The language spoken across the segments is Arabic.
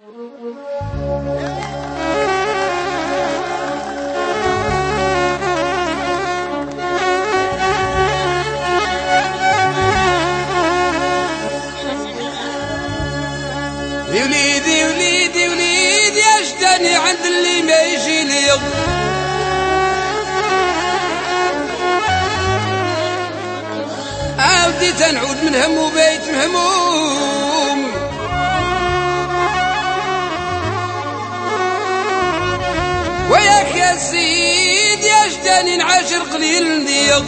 وليدي وليدي وليدي اشتاني عند اللي ما يجي لي عاودي تنعود من هم وبيت مهموم وياك يا سيدي اشتاني نعاشر قليل نديق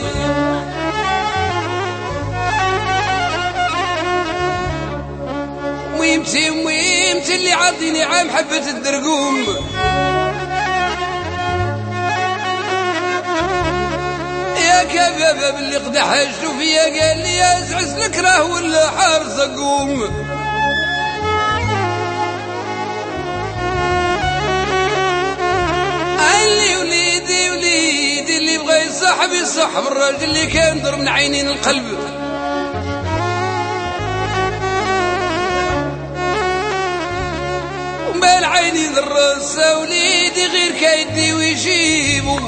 ويمتي اللي عاطيني عام حبة الدرقوم يا كبابة باللي قدح حجو فيا قال لي ازعس لك راه ولا حارس اقوم قال لي وليدي وليدي اللي بغى يصاحب الراجل اللي كان ضرب من عينين القلب العينين الرصة وليدي غير كيدي ويجيب